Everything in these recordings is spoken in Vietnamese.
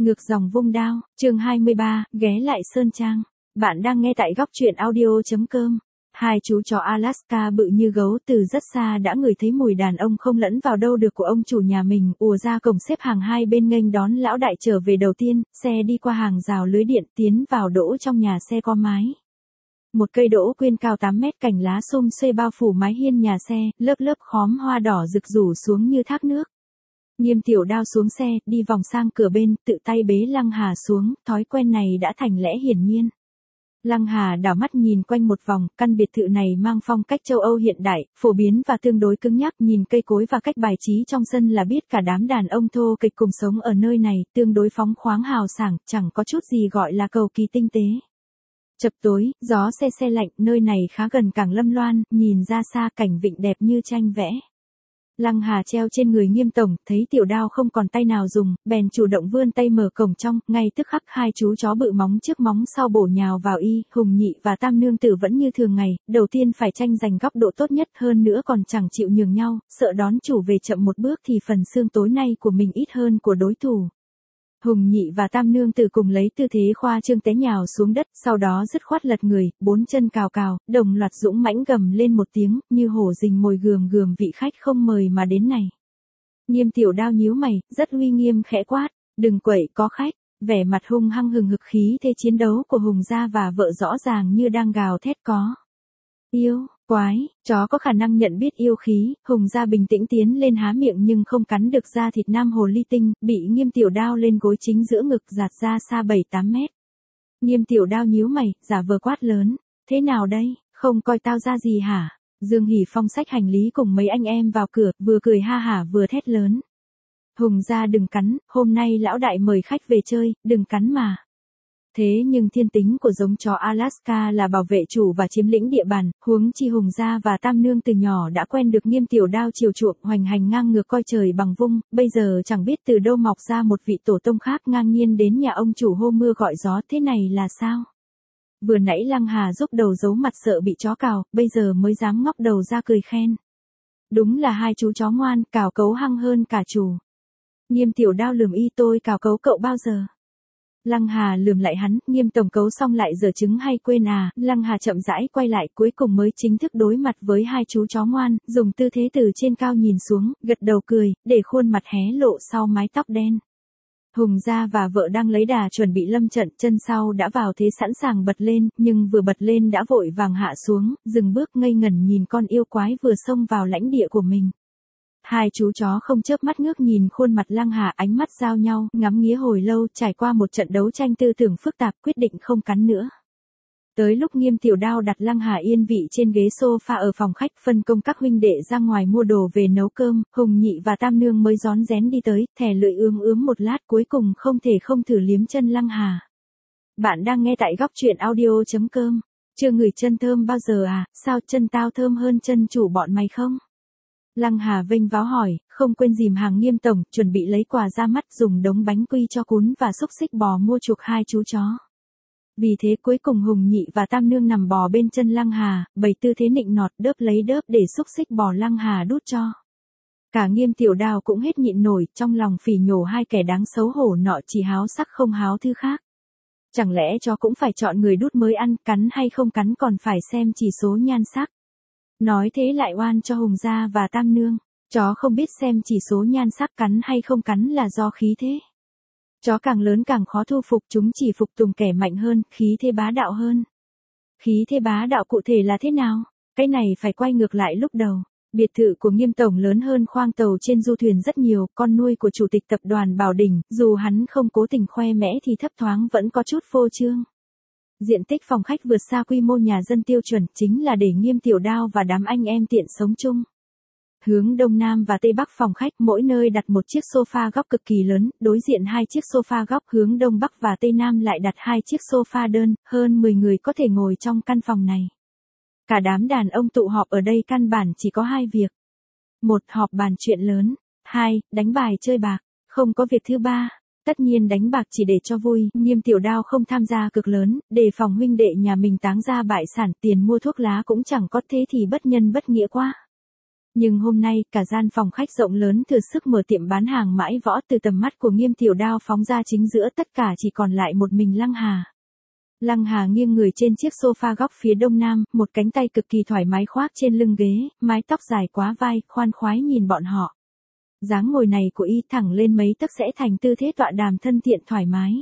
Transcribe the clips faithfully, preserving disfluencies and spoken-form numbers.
Ngược dòng vung đao, chương hai mươi ba, ghé lại Sơn Trang. Bạn đang nghe tại góc truyện audio.com. Hai chú chó Alaska bự như gấu từ rất xa đã ngửi thấy mùi đàn ông không lẫn vào đâu được của ông chủ nhà mình, ùa ra cổng xếp hàng hai bên nghênh đón lão đại trở về đầu tiên, xe đi qua hàng rào lưới điện tiến vào đỗ trong nhà xe có mái. Một cây đỗ quyên cao tám mét, cành lá sum xuê bao phủ mái hiên nhà xe, lớp lớp khóm hoa đỏ rực rủ xuống như thác nước. Nghiêm Tiểu Đao xuống xe, đi vòng sang cửa bên, tự tay bế Lăng Hà xuống, thói quen này đã thành lẽ hiển nhiên. Lăng Hà đảo mắt nhìn quanh một vòng, căn biệt thự này mang phong cách châu Âu hiện đại, phổ biến và tương đối cứng nhắc, nhìn cây cối và cách bài trí trong sân là biết cả đám đàn ông thô kịch cùng sống ở nơi này, tương đối phóng khoáng hào sảng, chẳng có chút gì gọi là cầu kỳ tinh tế. Chập tối, gió se se lạnh, nơi này khá gần cảng Lâm Loan, nhìn ra xa cảnh vịnh đẹp như tranh vẽ. Lăng Hà treo trên người Nghiêm tổng, thấy Tiểu Đao không còn tay nào dùng, bèn chủ động vươn tay mở cổng trong, ngay tức khắc hai chú chó bự móng trước móng sau bổ nhào vào y, Hùng Nhị và Tam Nương Tử vẫn như thường ngày, đầu tiên phải tranh giành góc độ tốt nhất, hơn nữa còn chẳng chịu nhường nhau, sợ đón chủ về chậm một bước thì phần xương tối nay của mình ít hơn của đối thủ. Hùng Nhị và Tam Nương Tử cùng lấy tư thế khoa trương té nhào xuống đất, sau đó dứt khoát lật người, bốn chân cào cào, đồng loạt dũng mãnh gầm lên một tiếng, như hổ rình mồi gườm gườm vị khách không mời mà đến này. Nghiêm Tiểu Đao nhíu mày, rất uy nghiêm khẽ quát, đừng quậy, có khách. Vẻ mặt hung hăng hừng hực khí thế chiến đấu của Hùng gia và vợ rõ ràng như đang gào thét có. Yêu, quái, chó có khả năng nhận biết yêu khí, Hùng gia bình tĩnh tiến lên há miệng nhưng không cắn được da thịt nam hồ ly tinh, bị Nghiêm Tiểu Đao lên gối chính giữa ngực giạt ra xa bảy tám mét. Nghiêm Tiểu Đao nhíu mày, giả vờ quát lớn, thế nào đây, không coi tao ra gì hả? Dương Hỷ Phong xách hành lý cùng mấy anh em vào cửa, vừa cười ha hả vừa thét lớn. Hùng gia đừng cắn, hôm nay lão đại mời khách về chơi, đừng cắn mà. Thế nhưng thiên tính của giống chó Alaska là bảo vệ chủ và chiếm lĩnh địa bàn, huống chi Hùng gia và Tam Nương từ nhỏ đã quen được Nghiêm Tiểu Đao chiều chuộng, hoành hành ngang ngược coi trời bằng vung, bây giờ chẳng biết từ đâu mọc ra một vị tổ tông khác ngang nhiên đến nhà ông chủ hô mưa gọi gió, thế này là sao? Vừa nãy Lăng Hà giúp đầu giấu mặt sợ bị chó cào, bây giờ mới dám ngóc đầu ra cười khen. Đúng là hai chú chó ngoan, cào cấu hăng hơn cả chủ. Nghiêm Tiểu Đao lườm y, tôi cào cấu cậu bao giờ? Lăng Hà lườm lại hắn, Nghiêm tổng cấu xong lại giở trứng hay quên à? Lăng Hà chậm rãi quay lại, cuối cùng mới chính thức đối mặt với hai chú chó ngoan, dùng tư thế từ trên cao nhìn xuống, gật đầu cười, để khuôn mặt hé lộ sau mái tóc đen. Hùng gia và vợ đang lấy đà chuẩn bị lâm trận, chân sau đã vào thế sẵn sàng bật lên, nhưng vừa bật lên đã vội vàng hạ xuống, dừng bước ngây ngẩn nhìn con yêu quái vừa xông vào lãnh địa của mình. Hai chú chó không chớp mắt ngước nhìn khuôn mặt Lăng Hà, ánh mắt giao nhau, ngắm nghía hồi lâu, trải qua một trận đấu tranh tư tưởng phức tạp, quyết định không cắn nữa. Tới lúc Nghiêm Tiểu Đao đặt Lăng Hà yên vị trên ghế sofa ở phòng khách, phân công các huynh đệ ra ngoài mua đồ về nấu cơm, Hùng Nhị và Tam Nương mới rón rén đi tới, thè lưỡi ướm ướm một lát, cuối cùng không thể không thử liếm chân Lăng Hà. Bạn đang nghe tại góc truyện audio.com. Chưa ngửi chân thơm bao giờ à, sao chân tao thơm hơn chân chủ bọn mày không? Lăng Hà vênh váo hỏi, không quên dìm hàng Nghiêm tổng, chuẩn bị lấy quà ra mắt, dùng đống bánh quy cho cún và xúc xích bò mua chuộc hai chú chó. Vì thế cuối cùng Hùng Nhị và Tam Nương nằm bò bên chân Lăng Hà, bày tư thế nịnh nọt, đớp lấy đớp để xúc xích bò Lăng Hà đút cho. Cả Nghiêm Tiểu Đao cũng hết nhịn nổi, trong lòng phỉ nhổ hai kẻ đáng xấu hổ nọ chỉ háo sắc không háo thứ khác. Chẳng lẽ chó cũng phải chọn người đút mới ăn, cắn hay không cắn còn phải xem chỉ số nhan sắc. Nói thế lại oan cho Hùng gia và Tam Nương, chó không biết xem chỉ số nhan sắc, cắn hay không cắn là do khí thế. Chó càng lớn càng khó thu phục, chúng chỉ phục tùng kẻ mạnh hơn, khí thế bá đạo hơn. Khí thế bá đạo cụ thể là thế nào? Cái này phải quay ngược lại lúc đầu. Biệt thự của Nghiêm tổng lớn hơn khoang tàu trên du thuyền rất nhiều, con nuôi của chủ tịch tập đoàn Bảo Đình, dù hắn không cố tình khoe mẽ thì thấp thoáng vẫn có chút phô trương. Diện tích phòng khách vượt xa quy mô nhà dân tiêu chuẩn, chính là để Nghiêm Tiểu Đao và đám anh em tiện sống chung. Hướng đông nam và tây bắc phòng khách, mỗi nơi đặt một chiếc sofa góc cực kỳ lớn, đối diện hai chiếc sofa góc, hướng đông bắc và tây nam lại đặt hai chiếc sofa đơn, hơn mười người có thể ngồi trong căn phòng này. Cả đám đàn ông tụ họp ở đây căn bản chỉ có hai việc. Một, họp bàn chuyện lớn. Hai, đánh bài chơi bạc. Không có việc thứ ba. Tất nhiên đánh bạc chỉ để cho vui, Nghiêm Tiểu Đao không tham gia cực lớn, đề phòng huynh đệ nhà mình táng ra bại sản, tiền mua thuốc lá cũng chẳng có, thế thì bất nhân bất nghĩa quá. Nhưng hôm nay, cả gian phòng khách rộng lớn thừa sức mở tiệm bán hàng mãi võ từ tầm mắt của Nghiêm Tiểu Đao phóng ra chính giữa, tất cả chỉ còn lại một mình Lăng Hà. Lăng Hà nghiêng người trên chiếc sofa góc phía đông nam, một cánh tay cực kỳ thoải mái khoác trên lưng ghế, mái tóc dài quá vai, khoan khoái nhìn bọn họ. Dáng ngồi này của y thẳng lên mấy tấc sẽ thành tư thế tọa đàm thân thiện thoải mái.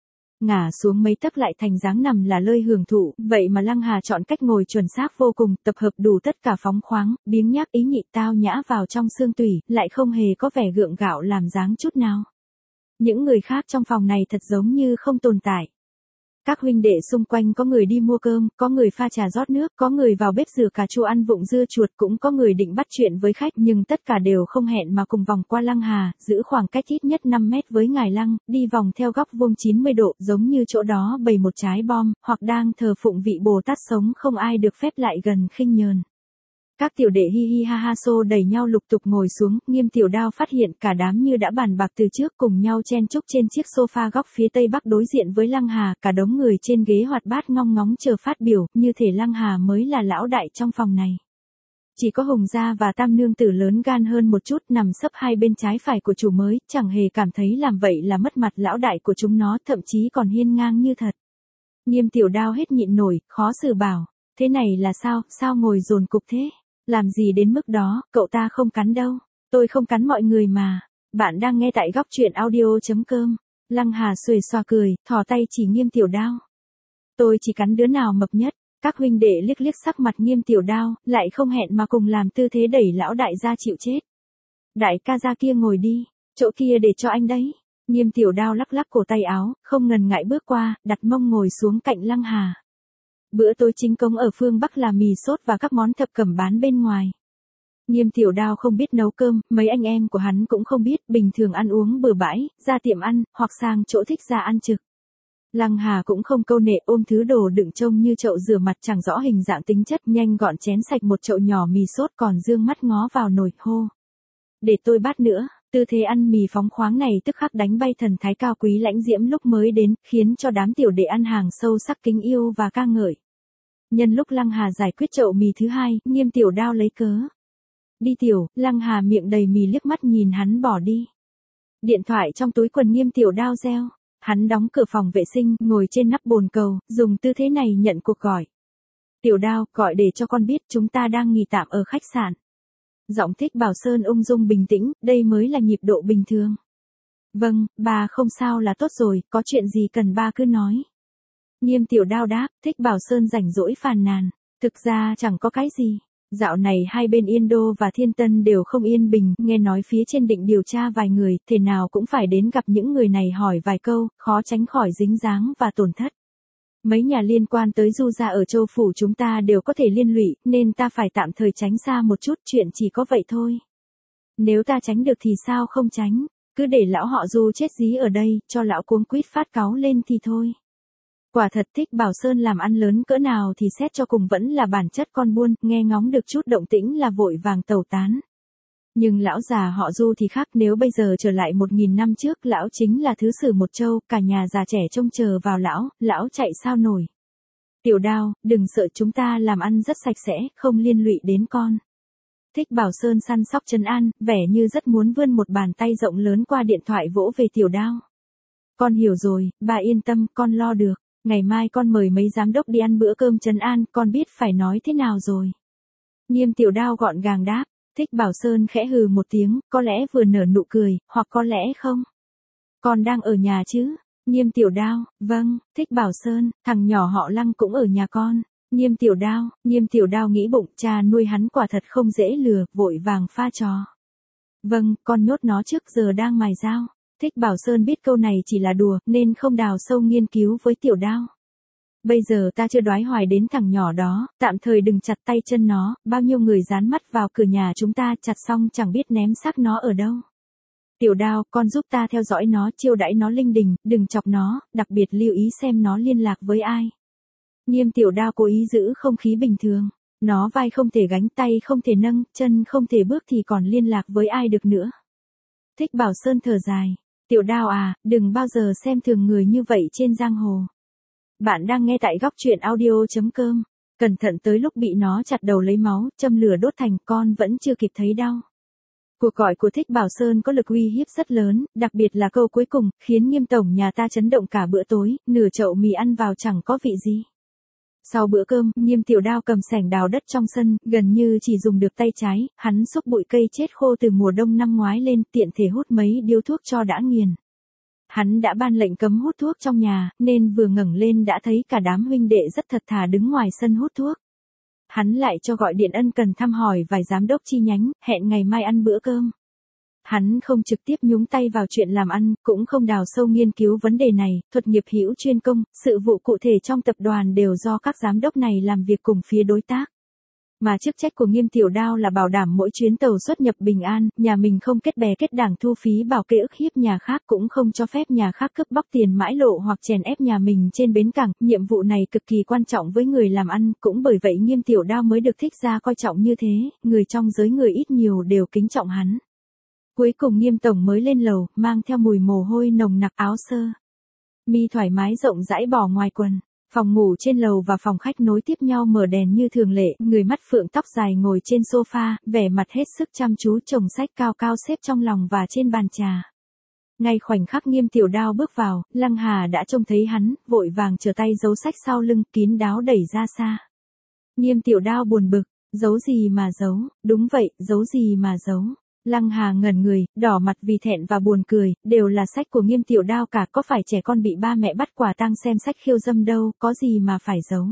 Ngả xuống mấy tấc lại thành dáng nằm là lơi hưởng thụ, vậy mà Lăng Hà chọn cách ngồi chuẩn xác vô cùng, tập hợp đủ tất cả phóng khoáng, biếng nhác ý nhị tao nhã vào trong xương tủy, lại không hề có vẻ gượng gạo làm dáng chút nào. Những người khác trong phòng này thật giống như không tồn tại. Các huynh đệ xung quanh có người đi mua cơm, có người pha trà rót nước, có người vào bếp rửa cà chua ăn vụng dưa chuột, cũng có người định bắt chuyện với khách, nhưng tất cả đều không hẹn mà cùng vòng qua Lăng Hà, giữ khoảng cách ít nhất năm mét với ngài Lăng, đi vòng theo góc vuông chín mươi độ, giống như chỗ đó bày một trái bom, hoặc đang thờ phụng vị Bồ Tát sống không ai được phép lại gần khinh nhờn. Các tiểu đệ hi hi ha ha xô đẩy nhau lục tục ngồi xuống, Nghiêm Tiểu Đao phát hiện cả đám như đã bàn bạc từ trước cùng nhau chen chúc trên chiếc sofa góc phía tây bắc đối diện với Lăng Hà, cả đống người trên ghế hoạt bát ngong ngóng chờ phát biểu, như thể Lăng Hà mới là lão đại trong phòng này. Chỉ có Hùng Gia và Tam Nương Tử lớn gan hơn một chút nằm sấp hai bên trái phải của chủ mới, chẳng hề cảm thấy làm vậy là mất mặt lão đại của chúng nó, thậm chí còn hiên ngang như thật. Nghiêm Tiểu Đao hết nhịn nổi, khó xử bảo, thế này là sao, sao ngồi dồn cục thế? Làm gì đến mức đó, cậu ta không cắn đâu. Tôi không cắn mọi người mà. Bạn đang nghe tại góc truyện audio.com. Lăng Hà xuề xoa cười, thò tay chỉ Nghiêm Tiểu Đao. Tôi chỉ cắn đứa nào mập nhất. Các huynh đệ liếc liếc sắc mặt Nghiêm Tiểu Đao, lại không hẹn mà cùng làm tư thế đẩy lão đại ra chịu chết. Đại ca ra kia ngồi đi, chỗ kia để cho anh đấy. Nghiêm Tiểu Đao lắc lắc cổ tay áo, không ngần ngại bước qua, đặt mông ngồi xuống cạnh Lăng Hà. Bữa tối chính công ở phương Bắc là mì sốt và các món thập cẩm bán bên ngoài. Nghiêm Tiểu Đao không biết nấu cơm, mấy anh em của hắn cũng không biết, bình thường ăn uống bừa bãi, ra tiệm ăn, hoặc sang chỗ thích ra ăn trực. Lăng Hà cũng không câu nệ, ôm thứ đồ đựng trông như chậu rửa mặt chẳng rõ hình dạng tính chất, nhanh gọn chén sạch một chậu nhỏ mì sốt, còn dương mắt ngó vào nồi, hô. Để tôi bát nữa. Tư thế ăn mì phóng khoáng này tức khắc đánh bay thần thái cao quý lãnh diễm lúc mới đến, khiến cho đám tiểu đệ ăn hàng sâu sắc kính yêu và ca ngợi. Nhân lúc Lăng Hà giải quyết chậu mì thứ hai, Nghiêm Tiểu Đao lấy cớ. Đi tiểu, Lăng Hà miệng đầy mì liếc mắt nhìn hắn bỏ đi. Điện thoại trong túi quần Nghiêm Tiểu Đao reo. Hắn đóng cửa phòng vệ sinh, ngồi trên nắp bồn cầu, dùng tư thế này nhận cuộc gọi. Tiểu Đao, gọi để cho con biết chúng ta đang nghỉ tạm ở khách sạn. Giọng Thích Bảo Sơn ung dung bình tĩnh, đây mới là nhịp độ bình thường. Vâng, bà không sao là tốt rồi, có chuyện gì cần ba cứ nói. Nghiêm Tiểu Đao đáp, Thích Bảo Sơn rảnh rỗi phàn nàn. Thực ra chẳng có cái gì. Dạo này hai bên Yên Đô và Thiên Tân đều không yên bình, nghe nói phía trên định điều tra vài người, thế nào cũng phải đến gặp những người này hỏi vài câu, khó tránh khỏi dính dáng và tổn thất. Mấy nhà liên quan tới Du gia ở Châu Phủ chúng ta đều có thể liên lụy, nên ta phải tạm thời tránh xa một chút, chuyện chỉ có vậy thôi. Nếu ta tránh được thì sao không tránh, cứ để lão họ Du chết dí ở đây, cho lão cuống quýt phát cáu lên thì thôi. Quả thật Thích Bảo Sơn làm ăn lớn cỡ nào thì xét cho cùng vẫn là bản chất con buôn, nghe ngóng được chút động tĩnh là vội vàng tẩu tán. Nhưng lão già họ Du thì khác, nếu bây giờ trở lại một nghìn năm trước, lão chính là thứ sử một châu, cả nhà già trẻ trông chờ vào lão, lão chạy sao nổi. Tiểu Đao, đừng sợ, chúng ta làm ăn rất sạch sẽ, không liên lụy đến con. Thích Bảo Sơn săn sóc trấn an, vẻ như rất muốn vươn một bàn tay rộng lớn qua điện thoại vỗ về Tiểu Đao. Con hiểu rồi, bà yên tâm, con lo được. Ngày mai con mời mấy giám đốc đi ăn bữa cơm trấn an, con biết phải nói thế nào rồi. Nghiêm Tiểu Đao gọn gàng đáp. Thích Bảo Sơn khẽ hừ một tiếng, có lẽ vừa nở nụ cười, hoặc có lẽ không. Con đang ở nhà chứ? Nghiêm Tiểu Đao, vâng. Thích Bảo Sơn, thằng nhỏ họ Lăng cũng ở nhà con. Nghiêm Tiểu Đao, Nghiêm Tiểu Đao nghĩ bụng, cha nuôi hắn quả thật không dễ lừa, vội vàng pha trò. Vâng, con nhốt nó trước giờ đang mài dao. Thích Bảo Sơn biết câu này chỉ là đùa, nên không đào sâu nghiên cứu với Tiểu Đao. Bây giờ ta chưa đoái hoài đến thằng nhỏ đó, tạm thời đừng chặt tay chân nó, bao nhiêu người dán mắt vào cửa nhà chúng ta, chặt xong chẳng biết ném xác nó ở đâu. Tiểu Đao, con giúp ta theo dõi nó, chiêu đãi nó linh đình, đừng chọc nó, đặc biệt lưu ý xem nó liên lạc với ai. Nghiêm Tiểu Đao cố ý giữ không khí bình thường. Nó vai không thể gánh, tay không thể nâng, chân không thể bước thì còn liên lạc với ai được nữa. Thích Bảo Sơn thở dài. Tiểu Đao à, đừng bao giờ xem thường người như vậy trên giang hồ. Bạn đang nghe tại góc truyện audio chấm com. Cẩn thận tới lúc bị nó chặt đầu lấy máu, châm lửa đốt thành, con vẫn chưa kịp thấy đau. Cuộc gọi của Thích Bảo Sơn có lực uy hiếp rất lớn, đặc biệt là câu cuối cùng, khiến Nghiêm tổng nhà ta chấn động cả bữa tối, nửa chậu mì ăn vào chẳng có vị gì. Sau bữa cơm, Nghiêm Tiểu Đao cầm xẻng đào đất trong sân, gần như chỉ dùng được tay trái, hắn xúc bụi cây chết khô từ mùa đông năm ngoái lên, tiện thể hút mấy điếu thuốc cho đã nghiền. Hắn đã ban lệnh cấm hút thuốc trong nhà, nên vừa ngẩng lên đã thấy cả đám huynh đệ rất thật thà đứng ngoài sân hút thuốc. Hắn lại cho gọi điện ân cần thăm hỏi vài giám đốc chi nhánh, hẹn ngày mai ăn bữa cơm. Hắn không trực tiếp nhúng tay vào chuyện làm ăn, cũng không đào sâu nghiên cứu vấn đề này, thuật nghiệp hữu chuyên công, sự vụ cụ thể trong tập đoàn đều do các giám đốc này làm việc cùng phía đối tác. Mà chức trách của Nghiêm Tiểu Đao là bảo đảm mỗi chuyến tàu xuất nhập bình an, nhà mình không kết bè kết đảng thu phí bảo kê ức hiếp nhà khác, cũng không cho phép nhà khác cướp bóc tiền mãi lộ hoặc chèn ép nhà mình trên bến cảng. Nhiệm vụ này cực kỳ quan trọng với người làm ăn, cũng bởi vậy Nghiêm Tiểu Đao mới được Thích gia coi trọng như thế, người trong giới người ít nhiều đều kính trọng hắn. Cuối cùng Nghiêm tổng mới lên lầu, mang theo mùi mồ hôi nồng nặc, áo sơ mi thoải mái rộng rãi bỏ ngoài quần. Phòng ngủ trên lầu và phòng khách nối tiếp nhau mở đèn như thường lệ, người mắt phượng tóc dài ngồi trên sofa, vẻ mặt hết sức chăm chú chồng sách cao cao xếp trong lòng và trên bàn trà. Ngay khoảnh khắc Nghiêm Tiểu Đao bước vào, Lăng Hà đã trông thấy hắn, vội vàng trở tay giấu sách sau lưng, kín đáo đẩy ra xa. Nghiêm Tiểu Đao buồn bực, giấu gì mà giấu, đúng vậy, giấu gì mà giấu. Lăng Hà ngẩn người, đỏ mặt vì thẹn và buồn cười, đều là sách của Nghiêm Tiểu Đao cả, có phải trẻ con bị ba mẹ bắt quả tang xem sách khiêu dâm đâu, có gì mà phải giấu.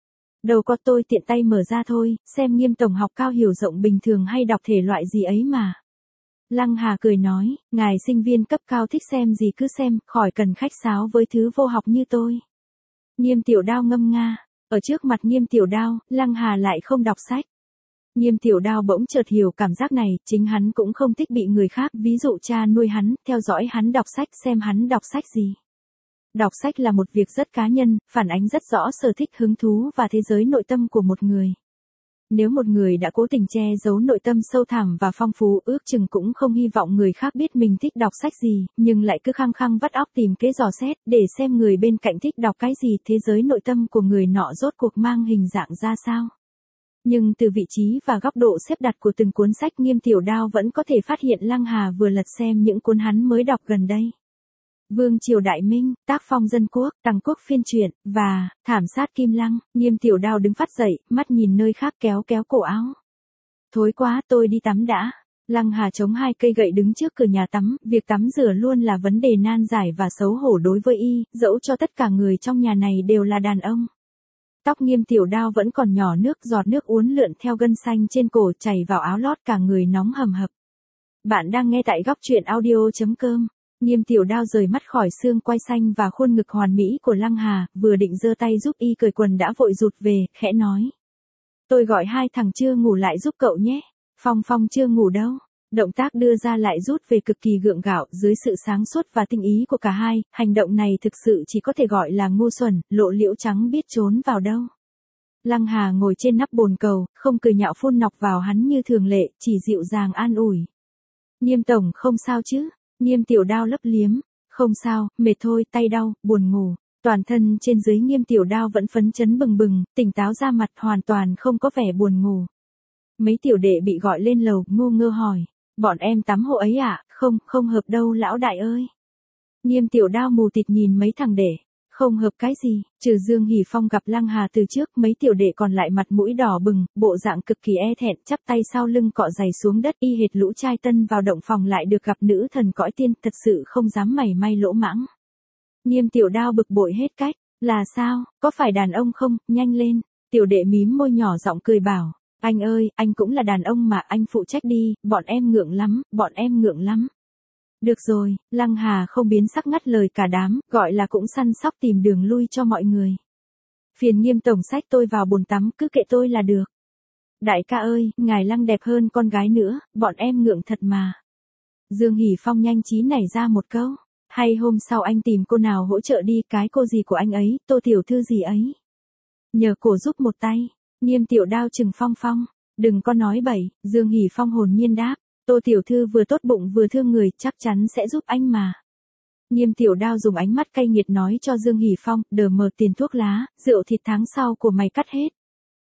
Đâu có, tôi tiện tay mở ra thôi, xem Nghiêm tổng học cao hiểu rộng bình thường hay đọc thể loại gì ấy mà. Lăng Hà cười nói, ngài sinh viên cấp cao thích xem gì cứ xem, khỏi cần khách sáo với thứ vô học như tôi. Nghiêm Tiểu Đao ngâm nga, ở trước mặt Nghiêm Tiểu Đao, Lăng Hà lại không đọc sách. Nghiêm Tiểu Đao bỗng chợt hiểu cảm giác này, chính hắn cũng không thích bị người khác, ví dụ cha nuôi hắn, theo dõi hắn đọc sách, xem hắn đọc sách gì. Đọc sách là một việc rất cá nhân, phản ánh rất rõ sở thích, hứng thú và thế giới nội tâm của một người. Nếu một người đã cố tình che giấu nội tâm sâu thẳm và phong phú, ước chừng cũng không hy vọng người khác biết mình thích đọc sách gì, nhưng lại cứ khăng khăng vắt óc tìm kế dò xét, để xem người bên cạnh thích đọc cái gì, thế giới nội tâm của người nọ rốt cuộc mang hình dạng ra sao. Nhưng từ vị trí và góc độ xếp đặt của từng cuốn sách, Nghiêm Tiểu Đao vẫn có thể phát hiện Lăng Hà vừa lật xem những cuốn hắn mới đọc gần đây. Vương Triều Đại Minh, Tác Phong Dân Quốc, Tằng Quốc Phiên Truyện, và Thảm Sát Kim Lăng. Nghiêm Tiểu Đao đứng phát dậy, mắt nhìn nơi khác, kéo kéo cổ áo. Thối quá, tôi đi tắm đã. Lăng Hà chống hai cây gậy đứng trước cửa nhà tắm, việc tắm rửa luôn là vấn đề nan giải và xấu hổ đối với y, dẫu cho tất cả người trong nhà này đều là đàn ông. Tóc Nghiêm Tiểu Đao vẫn còn nhỏ nước, giọt nước uốn lượn theo gân xanh trên cổ chảy vào áo lót, cả người nóng hầm hập. Bạn đang nghe tại góc truyện audio chấm com. Nghiêm Tiểu Đao rời mắt khỏi xương quai xanh và khuôn ngực hoàn mỹ của Lăng Hà, vừa định giơ tay giúp y cởi quần đã vội rụt về, khẽ nói. Tôi gọi hai thằng chưa ngủ lại giúp cậu nhé. Phong Phong chưa ngủ đâu. Động tác đưa ra lại rút về cực kỳ gượng gạo, dưới sự sáng suốt và tinh ý của cả hai, hành động này thực sự chỉ có thể gọi là ngu xuẩn, lộ liễu trắng biết trốn vào đâu. Lăng Hà ngồi trên nắp bồn cầu, không cười nhạo phun nọc vào hắn như thường lệ, chỉ dịu dàng an ủi. Nghiêm tổng không sao chứ? Nghiêm Tiểu Đao lấp liếm, không sao, mệt thôi, tay đau, buồn ngủ. Toàn thân trên dưới Nghiêm Tiểu Đao vẫn phấn chấn bừng bừng, tỉnh táo ra mặt, hoàn toàn không có vẻ buồn ngủ. Mấy tiểu đệ bị gọi lên lầu, ngu ngơ hỏi. Bọn em tắm hộ ấy à? Không, không hợp đâu lão đại ơi. Nghiêm Tiểu Đao mù tịt nhìn mấy thằng đệ. Không hợp cái gì, trừ Dương Hỷ Phong gặp Lăng Hà từ trước, mấy tiểu đệ còn lại mặt mũi đỏ bừng, bộ dạng cực kỳ e thẹn, chắp tay sau lưng cọ giày xuống đất, y hệt lũ trai tân vào động phòng lại được gặp nữ thần cõi tiên, thật sự không dám mảy may lỗ mãng. Nghiêm Tiểu Đao bực bội hết cách, là sao, có phải đàn ông không, nhanh lên. Tiểu đệ mím môi nhỏ giọng cười bảo. Anh ơi, anh cũng là đàn ông mà, anh phụ trách đi, bọn em ngượng lắm, bọn em ngượng lắm. Được rồi, Lăng Hà không biến sắc ngắt lời cả đám, gọi là cũng săn sóc tìm đường lui cho mọi người. Phiền Nghiêm tổng xách tôi vào bồn tắm, cứ kệ tôi là được. Đại ca ơi, ngài Lăng đẹp hơn con gái nữa, bọn em ngượng thật mà. Dương Hỷ Phong nhanh trí nảy ra một câu, hay hôm sau anh tìm cô nào hỗ trợ đi, cái cô gì của anh ấy, Tô tiểu thư gì ấy. Nhờ cổ giúp một tay. Nghiêm Tiểu Đao chừng Phong Phong, đừng có nói bậy. Dương Hỷ Phong hồn nhiên đáp, Tô tiểu thư vừa tốt bụng vừa thương người, chắc chắn sẽ giúp anh mà. Nghiêm Tiểu Đao dùng ánh mắt cay nghiệt nói cho Dương Hỷ Phong, đờ mờ tiền thuốc lá, rượu thịt tháng sau của mày cắt hết.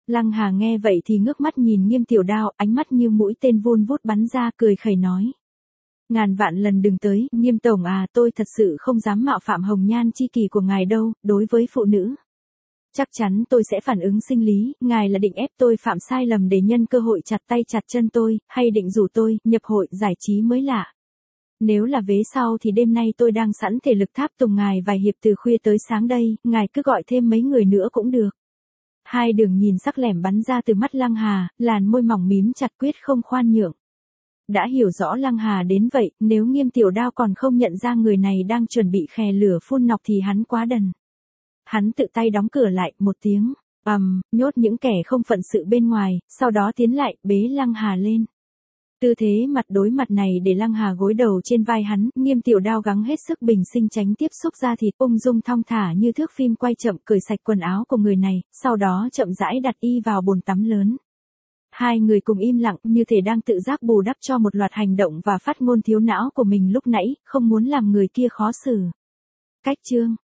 Lăng Hà nghe vậy thì ngước mắt nhìn Nghiêm Tiểu Đao, ánh mắt như mũi tên vun vút bắn ra, cười khẩy nói. Ngàn vạn lần đừng tới, Nghiêm tổng à, tôi thật sự không dám mạo phạm hồng nhan chi kỷ của ngài đâu, đối với phụ nữ. Chắc chắn tôi sẽ phản ứng sinh lý, ngài là định ép tôi phạm sai lầm để nhân cơ hội chặt tay chặt chân tôi, hay định rủ tôi, nhập hội giải trí mới lạ. Nếu là vế sau thì đêm nay tôi đang sẵn thể lực tháp tùng ngài vài hiệp từ khuya tới sáng đây, ngài cứ gọi thêm mấy người nữa cũng được. Hai đường nhìn sắc lẻm bắn ra từ mắt Lăng Hà, làn môi mỏng mím chặt quyết không khoan nhượng. Đã hiểu rõ Lăng Hà đến vậy, nếu Nghiêm Tiểu Đao còn không nhận ra người này đang chuẩn bị khè lửa phun nọc thì hắn quá đần. Hắn tự tay đóng cửa lại, một tiếng, ầm, um, nhốt những kẻ không phận sự bên ngoài, sau đó tiến lại, bế Lăng Hà lên. Tư thế mặt đối mặt này để Lăng Hà gối đầu trên vai hắn, Nghiêm Tiểu Đao gắng hết sức bình sinh tránh tiếp xúc ra thịt, ung dung thong thả như thước phim quay chậm cởi sạch quần áo của người này, sau đó chậm rãi đặt y vào bồn tắm lớn. Hai người cùng im lặng, như thể đang tự giác bù đắp cho một loạt hành động và phát ngôn thiếu não của mình lúc nãy, không muốn làm người kia khó xử. Cách chương